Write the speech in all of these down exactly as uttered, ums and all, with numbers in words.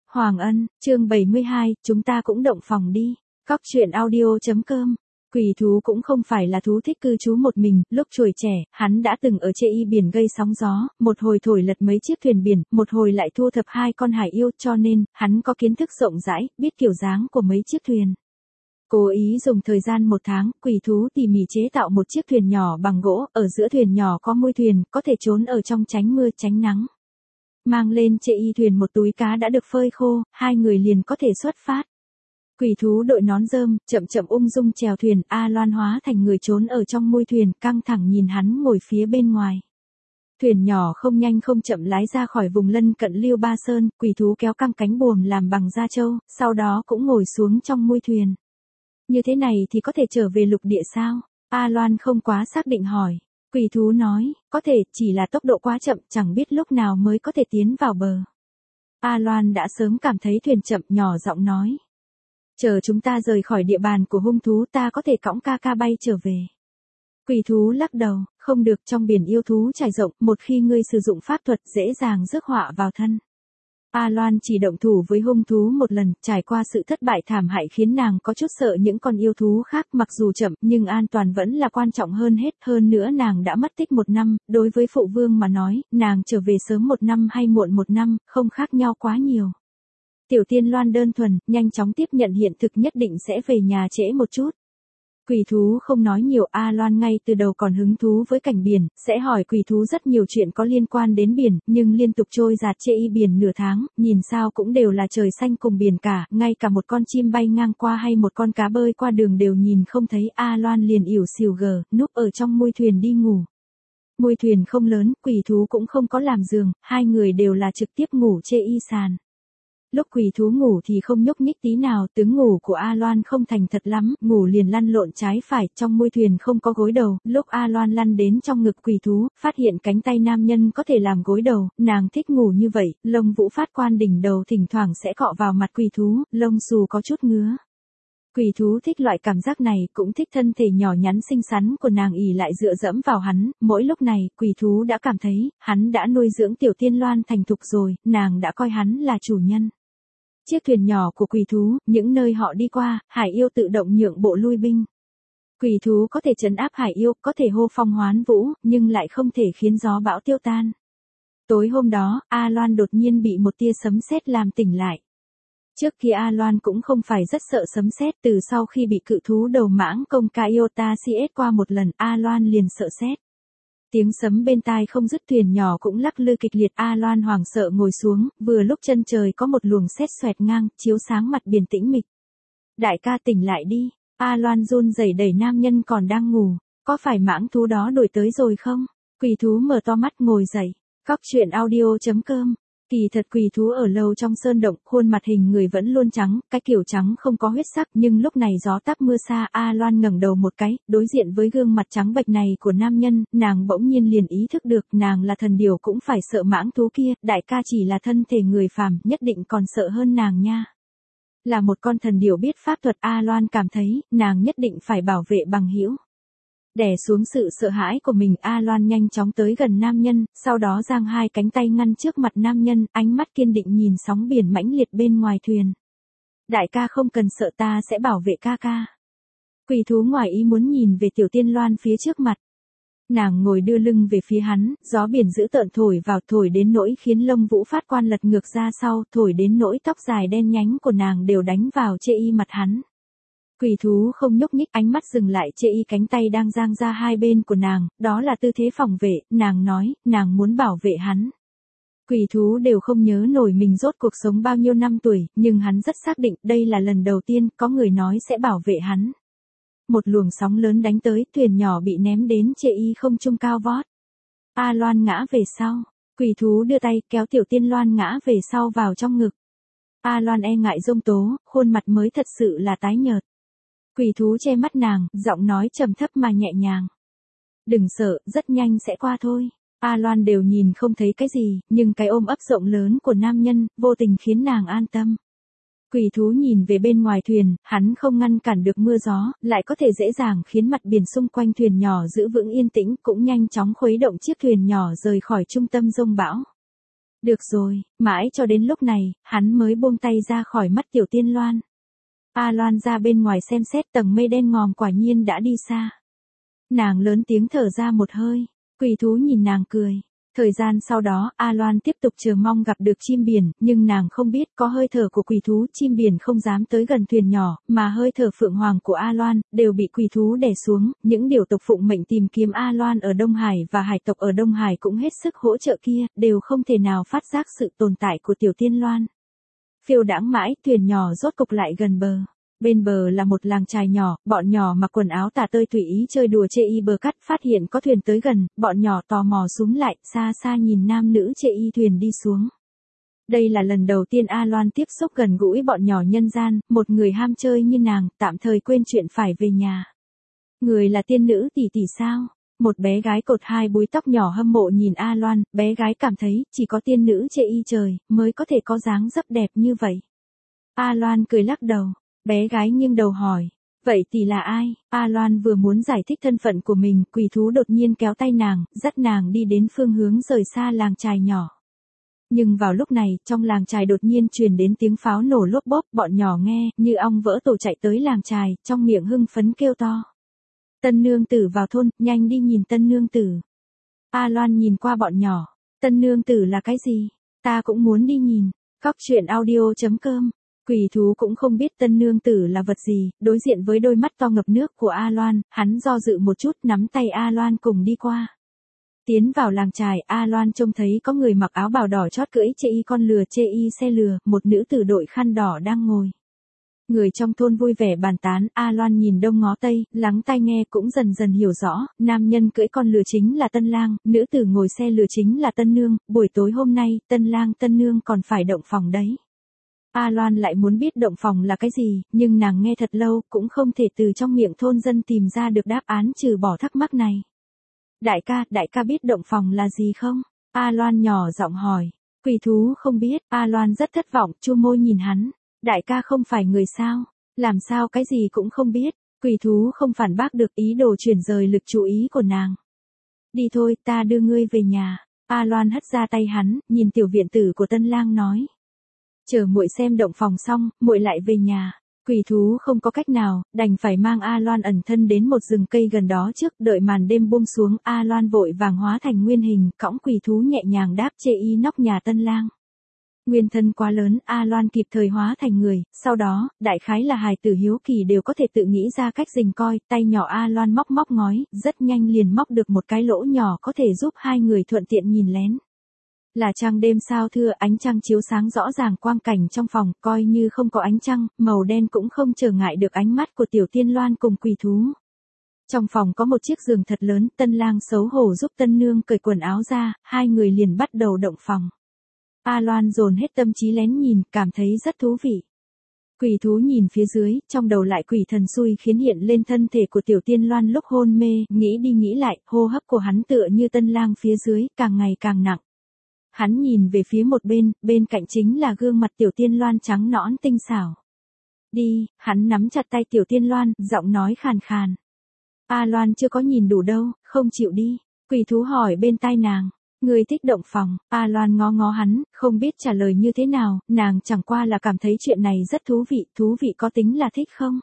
Hoàng Ân, chương bảy mươi hai, chúng ta cũng động phòng đi. Cóc truyện audio chấm com. Quỷ thú cũng không phải là thú thích cư trú một mình, lúc tuổi trẻ, hắn đã từng ở chê y biển gây sóng gió, một hồi thổi lật mấy chiếc thuyền biển, một hồi lại thu thập hai con hải yêu, cho nên, hắn có kiến thức rộng rãi, biết kiểu dáng của mấy chiếc thuyền. Cố ý dùng thời gian một tháng, quỷ thú tỉ mỉ chế tạo một chiếc thuyền nhỏ bằng gỗ, ở giữa thuyền nhỏ có mui thuyền, có thể trốn ở trong tránh mưa tránh nắng. Mang lên chê y thuyền một túi cá đã được phơi khô, hai người liền có thể xuất phát. Quỷ thú đội nón rơm, chậm chậm ung dung chèo thuyền, A Loan hóa thành người trốn ở trong mui thuyền, căng thẳng nhìn hắn ngồi phía bên ngoài. Thuyền nhỏ không nhanh không chậm lái ra khỏi vùng lân cận Liêu Ba Sơn, quỷ thú kéo căng cánh buồm làm bằng da trâu, sau đó cũng ngồi xuống trong mui thuyền. Như thế này thì có thể trở về lục địa sao? A Loan không quá xác định hỏi. Quỷ thú nói, có thể, chỉ là tốc độ quá chậm, chẳng biết lúc nào mới có thể tiến vào bờ. A Loan đã sớm cảm thấy thuyền chậm, nhỏ giọng nói. Chờ chúng ta rời khỏi địa bàn của hung thú ta có thể cõng ca ca bay trở về. Quỷ thú lắc đầu, không được, trong biển yêu thú trải rộng, một khi ngươi sử dụng pháp thuật dễ dàng rước họa vào thân. A Loan chỉ động thủ với hung thú một lần, trải qua sự thất bại thảm hại khiến nàng có chút sợ những con yêu thú khác, mặc dù chậm nhưng an toàn vẫn là quan trọng hơn hết, hơn nữa nàng đã mất tích một năm, đối với phụ vương mà nói, nàng trở về sớm một năm hay muộn một năm, không khác nhau quá nhiều. Tiểu Tiên Loan đơn thuần, nhanh chóng tiếp nhận hiện thực nhất định sẽ về nhà trễ một chút. Quỷ thú không nói nhiều, A Loan ngay từ đầu còn hứng thú với cảnh biển, sẽ hỏi quỷ thú rất nhiều chuyện có liên quan đến biển, nhưng liên tục trôi dạt chê y biển nửa tháng, nhìn sao cũng đều là trời xanh cùng biển cả, ngay cả một con chim bay ngang qua hay một con cá bơi qua đường đều nhìn không thấy. A Loan liền ỉu xìu gờ, núp ở trong mui thuyền đi ngủ. Mui thuyền không lớn, quỷ thú cũng không có làm giường, hai người đều là trực tiếp ngủ chê y sàn. Lúc quỷ thú ngủ thì không nhúc nhích tí nào, tướng ngủ của A Loan không thành thật lắm, ngủ liền lăn lộn trái phải, trong mui thuyền không có gối đầu, lúc A Loan lăn đến trong ngực quỷ thú, phát hiện cánh tay nam nhân có thể làm gối đầu, nàng thích ngủ như vậy, lông vũ phát quan đỉnh đầu thỉnh thoảng sẽ cọ vào mặt quỷ thú, lông xù có chút ngứa. Quỷ thú thích loại cảm giác này, cũng thích thân thể nhỏ nhắn xinh xắn của nàng ỉ lại dựa dẫm vào hắn, mỗi lúc này, quỷ thú đã cảm thấy, hắn đã nuôi dưỡng Tiểu Tiên Loan thành thục rồi, nàng đã coi hắn là chủ nhân. Chiếc thuyền nhỏ của quỷ thú, những nơi họ đi qua, hải yêu tự động nhượng bộ lui binh. Quỷ thú có thể trấn áp hải yêu, có thể hô phong hoán vũ, nhưng lại không thể khiến gió bão tiêu tan. Tối hôm đó, A Loan đột nhiên bị một tia sấm sét làm tỉnh lại. Trước kia A Loan cũng không phải rất sợ sấm sét, từ sau khi bị cự thú đầu mãng công ca Iota siết qua một lần, A Loan liền sợ sét. Tiếng sấm bên tai không dứt, thuyền nhỏ cũng lắc lư kịch liệt. A Loan hoảng sợ ngồi xuống, vừa lúc chân trời có một luồng sét xoẹt ngang, chiếu sáng mặt biển tĩnh mịch. Đại ca tỉnh lại đi. A Loan run rẩy đẩy nam nhân còn đang ngủ. Có phải mãng thú đó đuổi tới rồi không? Quỷ thú mở to mắt ngồi dậy. Cóc truyện audio chấm com. Kỳ thật quỷ thú ở lâu trong sơn động, khuôn mặt hình người vẫn luôn trắng, cái kiểu trắng không có huyết sắc, nhưng lúc này gió táp mưa xa, A Loan ngẩng đầu một cái, đối diện với gương mặt trắng bệch này của nam nhân, nàng bỗng nhiên liền ý thức được, nàng là thần điểu cũng phải sợ mãng thú kia, đại ca chỉ là thân thể người phàm, nhất định còn sợ hơn nàng nha. Là một con thần điểu biết pháp thuật, A Loan cảm thấy, nàng nhất định phải bảo vệ bằng hữu. Đè xuống sự sợ hãi của mình, A Loan nhanh chóng tới gần nam nhân, sau đó giang hai cánh tay ngăn trước mặt nam nhân, ánh mắt kiên định nhìn sóng biển mãnh liệt bên ngoài thuyền. Đại ca không cần sợ, ta sẽ bảo vệ ca ca. Quỷ thú ngoài ý muốn nhìn về Tiểu Tiên Loan phía trước mặt. Nàng ngồi đưa lưng về phía hắn, gió biển dữ tợn thổi vào, thổi đến nỗi khiến lông vũ phát quan lật ngược ra sau, thổi đến nỗi tóc dài đen nhánh của nàng đều đánh vào chê y mặt hắn. Quỷ thú không nhúc nhích, ánh mắt dừng lại chê y cánh tay đang giang ra hai bên của nàng, đó là tư thế phòng vệ, nàng nói, nàng muốn bảo vệ hắn. Quỷ thú đều không nhớ nổi mình rốt cuộc sống bao nhiêu năm tuổi, nhưng hắn rất xác định đây là lần đầu tiên có người nói sẽ bảo vệ hắn. Một luồng sóng lớn đánh tới, thuyền nhỏ bị ném đến chê y không trung cao vót. A Loan ngã về sau, quỷ thú đưa tay kéo Tiểu Tiên Loan ngã về sau vào trong ngực. A Loan e ngại giông tố, khuôn mặt mới thật sự là tái nhợt. Quỷ thú che mắt nàng, giọng nói trầm thấp mà nhẹ nhàng. Đừng sợ, rất nhanh sẽ qua thôi. A Loan đều nhìn không thấy cái gì, nhưng cái ôm ấp rộng lớn của nam nhân, vô tình khiến nàng an tâm. Quỷ thú nhìn về bên ngoài thuyền, hắn không ngăn cản được mưa gió, lại có thể dễ dàng khiến mặt biển xung quanh thuyền nhỏ giữ vững yên tĩnh, cũng nhanh chóng khuấy động chiếc thuyền nhỏ rời khỏi trung tâm giông bão. Được rồi, mãi cho đến lúc này, hắn mới buông tay ra khỏi mắt Tiểu Tiên Loan. A Loan ra bên ngoài xem xét tầng mây đen ngòm quả nhiên đã đi xa. Nàng lớn tiếng thở ra một hơi, quỷ thú nhìn nàng cười. Thời gian sau đó, A Loan tiếp tục chờ mong gặp được chim biển, nhưng nàng không biết có hơi thở của quỷ thú, chim biển không dám tới gần thuyền nhỏ, mà hơi thở phượng hoàng của A Loan, đều bị quỷ thú đè xuống, những điều tộc phụng mệnh tìm kiếm A Loan ở Đông Hải và hải tộc ở Đông Hải cũng hết sức hỗ trợ kia, đều không thể nào phát giác sự tồn tại của Tiểu Tiên Loan. Phiêu đãng mãi, thuyền nhỏ rốt cục lại gần bờ. Bên bờ là một làng chài nhỏ, bọn nhỏ mặc quần áo tả tơi tùy ý chơi đùa chê y bờ cắt, phát hiện có thuyền tới gần, bọn nhỏ tò mò súm lại, xa xa nhìn nam nữ chê y thuyền đi xuống. Đây là lần đầu tiên A Loan tiếp xúc gần gũi bọn nhỏ nhân gian, một người ham chơi như nàng, tạm thời quên chuyện phải về nhà. Người là tiên nữ tỷ tỷ sao? Một bé gái cột hai búi tóc nhỏ hâm mộ nhìn A Loan, bé gái cảm thấy, chỉ có tiên nữ chê y trời, mới có thể có dáng dấp đẹp như vậy. A Loan cười lắc đầu. Bé gái nghiêng đầu hỏi, vậy tỷ là ai? A Loan vừa muốn giải thích thân phận của mình, quỷ thú đột nhiên kéo tay nàng, dắt nàng đi đến phương hướng rời xa làng chài nhỏ. Nhưng vào lúc này, trong làng chài đột nhiên truyền đến tiếng pháo nổ lốp bốp, bọn nhỏ nghe, như ong vỡ tổ chạy tới làng chài, trong miệng hưng phấn kêu to. Tân nương tử vào thôn, nhanh đi nhìn tân nương tử. A Loan nhìn qua bọn nhỏ, tân nương tử là cái gì? Ta cũng muốn đi nhìn. Cóc truyện audio chấm com. Quỷ thú cũng không biết tân nương tử là vật gì, đối diện với đôi mắt to ngập nước của A Loan, hắn do dự một chút nắm tay A Loan cùng đi qua. Tiến vào làng chài, A Loan trông thấy có người mặc áo bào đỏ chót cưỡi chê y con lừa chê y xe lừa, một nữ tử đội khăn đỏ đang ngồi. Người trong thôn vui vẻ bàn tán, A Loan nhìn đông ngó tây, lắng tai nghe cũng dần dần hiểu rõ, nam nhân cưỡi con lừa chính là tân lang, nữ tử ngồi xe lừa chính là tân nương, buổi tối hôm nay, tân lang tân nương còn phải động phòng đấy. A Loan lại muốn biết động phòng là cái gì, nhưng nàng nghe thật lâu, cũng không thể từ trong miệng thôn dân tìm ra được đáp án trừ bỏ thắc mắc này. Đại ca, đại ca biết động phòng là gì không? A Loan nhỏ giọng hỏi. Quỷ thú không biết, A Loan rất thất vọng, chu môi nhìn hắn. Đại ca không phải người sao? Làm sao cái gì cũng không biết? Quỷ thú không phản bác được ý đồ chuyển rời lực chú ý của nàng. Đi thôi, ta đưa ngươi về nhà. A Loan hất ra tay hắn, nhìn tiểu viện tử của tân lang nói. Chờ muội xem động phòng xong, muội lại về nhà. Quỷ thú không có cách nào, đành phải mang A Loan ẩn thân đến một rừng cây gần đó trước, đợi màn đêm buông xuống, A Loan vội vàng hóa thành nguyên hình, cõng quỷ thú nhẹ nhàng đáp chê y nóc nhà tân lang. Nguyên thân quá lớn, A Loan kịp thời hóa thành người, sau đó, đại khái là hài tử hiếu kỳ đều có thể tự nghĩ ra cách rình coi, tay nhỏ A Loan móc móc ngói, rất nhanh liền móc được một cái lỗ nhỏ có thể giúp hai người thuận tiện nhìn lén. Là trăng đêm sao thưa, ánh trăng chiếu sáng rõ ràng quang cảnh trong phòng, coi như không có ánh trăng, màu đen cũng không trở ngại được ánh mắt của Tiểu Tiên Loan cùng quỷ thú. Trong phòng có một chiếc giường thật lớn, tân lang xấu hổ giúp tân nương cởi quần áo ra, hai người liền bắt đầu động phòng. A Loan dồn hết tâm trí lén nhìn, cảm thấy rất thú vị. Quỷ thú nhìn phía dưới, trong đầu lại quỷ thần xui khiến hiện lên thân thể của Tiểu Tiên Loan lúc hôn mê, nghĩ đi nghĩ lại, hô hấp của hắn tựa như tân lang phía dưới, càng ngày càng nặng. Hắn nhìn về phía một bên, bên cạnh chính là gương mặt Tiểu Tiên Loan trắng nõn tinh xảo. Đi, hắn nắm chặt tay Tiểu Tiên Loan, giọng nói khàn khàn. A Loan chưa có nhìn đủ đâu, không chịu đi. Quỷ thú hỏi bên tai nàng. Người thích động phòng, A Loan ngó ngó hắn, không biết trả lời như thế nào, nàng chẳng qua là cảm thấy chuyện này rất thú vị, thú vị có tính là thích không?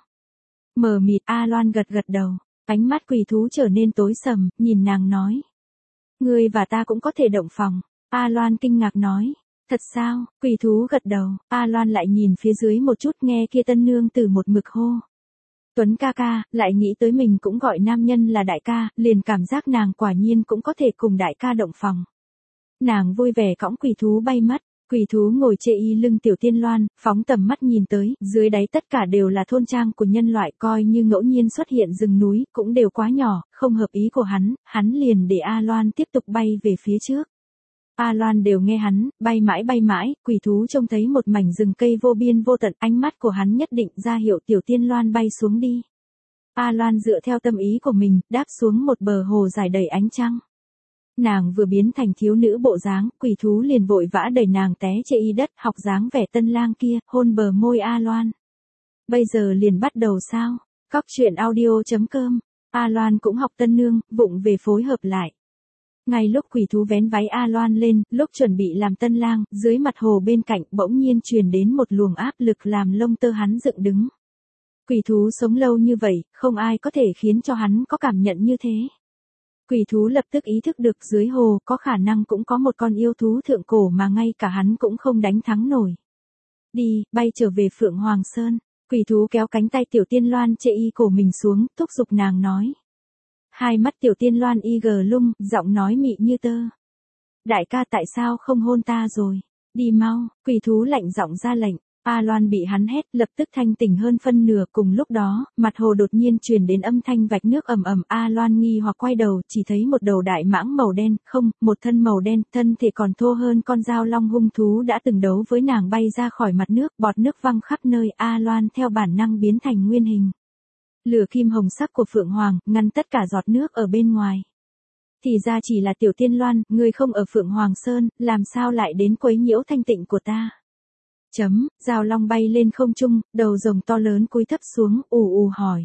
Mờ mịt, A Loan gật gật đầu, ánh mắt quỷ thú trở nên tối sầm, nhìn nàng nói. Ngươi và ta cũng có thể động phòng, A Loan kinh ngạc nói. Thật sao, quỷ thú gật đầu, A Loan lại nhìn phía dưới một chút nghe kia tân nương từ một mực hô. Tuấn ca ca, lại nghĩ tới mình cũng gọi nam nhân là đại ca, liền cảm giác nàng quả nhiên cũng có thể cùng đại ca động phòng. Nàng vui vẻ cõng quỷ thú bay mất, quỷ thú ngồi chê y lưng Tiểu Tiên Loan, phóng tầm mắt nhìn tới, dưới đáy tất cả đều là thôn trang của nhân loại, coi như ngẫu nhiên xuất hiện rừng núi, cũng đều quá nhỏ, không hợp ý của hắn, hắn liền để A Loan tiếp tục bay về phía trước. A Loan đều nghe hắn, bay mãi bay mãi, quỷ thú trông thấy một mảnh rừng cây vô biên vô tận, ánh mắt của hắn nhất định ra hiệu Tiểu Tiên Loan bay xuống đi. A Loan dựa theo tâm ý của mình, đáp xuống một bờ hồ dài đầy ánh trăng. Nàng vừa biến thành thiếu nữ bộ dáng, quỷ thú liền vội vã đẩy nàng té chê y đất, học dáng vẻ tân lang kia, hôn bờ môi A Loan. Bây giờ liền bắt đầu sao? Cóc truyện audio chấm com. A Loan cũng học tân nương, vụng về phối hợp lại. Ngay lúc quỷ thú vén váy A Loan lên, lúc chuẩn bị làm tân lang, dưới mặt hồ bên cạnh bỗng nhiên truyền đến một luồng áp lực làm lông tơ hắn dựng đứng. Quỷ thú sống lâu như vậy, không ai có thể khiến cho hắn có cảm nhận như thế. Quỷ thú lập tức ý thức được dưới hồ có khả năng cũng có một con yêu thú thượng cổ mà ngay cả hắn cũng không đánh thắng nổi. Đi, bay trở về Phượng Hoàng Sơn. Quỷ thú kéo cánh tay Tiểu Tiên Loan chê y cổ mình xuống, thúc giục nàng nói. Hai mắt Tiểu Tiên Loan y gờ lung, giọng nói mị như tơ. Đại ca tại sao không hôn ta rồi? Đi mau, quỷ thú lạnh giọng ra lệnh. A Loan bị hắn hét, lập tức thanh tỉnh hơn phân nửa. Cùng lúc đó, mặt hồ đột nhiên truyền đến âm thanh vạch nước ầm ầm. A Loan nghi hoặc quay đầu, chỉ thấy một đầu đại mãng màu đen, không, một thân màu đen, thân thể còn thô hơn con dao long hung thú đã từng đấu với nàng bay ra khỏi mặt nước, bọt nước văng khắp nơi. A Loan theo bản năng biến thành nguyên hình. Lửa kim hồng sắc của Phượng Hoàng, ngăn tất cả giọt nước ở bên ngoài. Thì ra chỉ là Tiểu Tiên Loan, ngươi không ở Phượng Hoàng Sơn, làm sao lại đến quấy nhiễu thanh tịnh của ta? Chấm, dao long bay lên không trung, đầu rồng to lớn cúi thấp xuống, ù ù hỏi.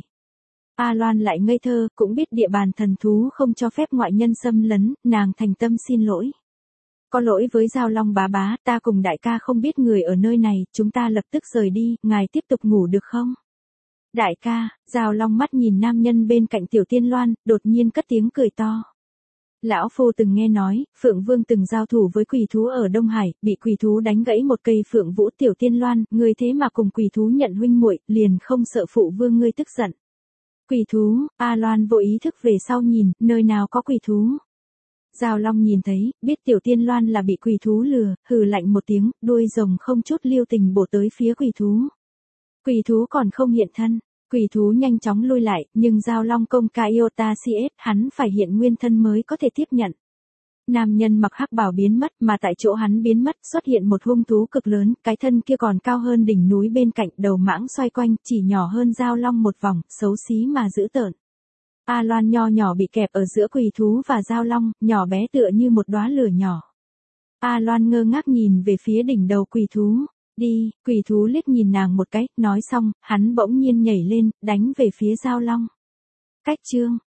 A Loan lại ngây thơ, cũng biết địa bàn thần thú không cho phép ngoại nhân xâm lấn, nàng thành tâm xin lỗi. Có lỗi với dao long bá bá, ta cùng đại ca không biết người ở nơi này, chúng ta lập tức rời đi, ngài tiếp tục ngủ được không? Đại ca, dao long mắt nhìn nam nhân bên cạnh Tiểu Tiên Loan, đột nhiên cất tiếng cười to. Lão phu từng nghe nói, Phượng Vương từng giao thủ với quỷ thú ở Đông Hải, bị quỷ thú đánh gãy một cây Phượng Vũ. Tiểu Tiên Loan, ngươi thế mà cùng quỷ thú nhận huynh muội, liền không sợ phụ vương ngươi tức giận. Quỷ thú, A Loan vô ý thức về sau nhìn, nơi nào có quỷ thú. Giao Long nhìn thấy, biết Tiểu Tiên Loan là bị quỷ thú lừa, hừ lạnh một tiếng, đuôi rồng không chút lưu tình bổ tới phía quỷ thú. Quỷ thú còn không hiện thân. Quỷ thú nhanh chóng lui lại, nhưng Giao Long công ca Iota xê ét, hắn phải hiện nguyên thân mới có thể tiếp nhận. Nam nhân mặc hắc bào biến mất, mà tại chỗ hắn biến mất, xuất hiện một hung thú cực lớn, cái thân kia còn cao hơn đỉnh núi bên cạnh, đầu mãng xoay quanh, chỉ nhỏ hơn Giao Long một vòng, xấu xí mà dữ tợn. A Loan nho nhỏ bị kẹp ở giữa quỷ thú và Giao Long, nhỏ bé tựa như một đóa lửa nhỏ. A Loan ngơ ngác nhìn về phía đỉnh đầu quỷ thú. Đi, quỷ thú liếc nhìn nàng một cái, nói xong, hắn bỗng nhiên nhảy lên, đánh về phía Giao Long. Cách chương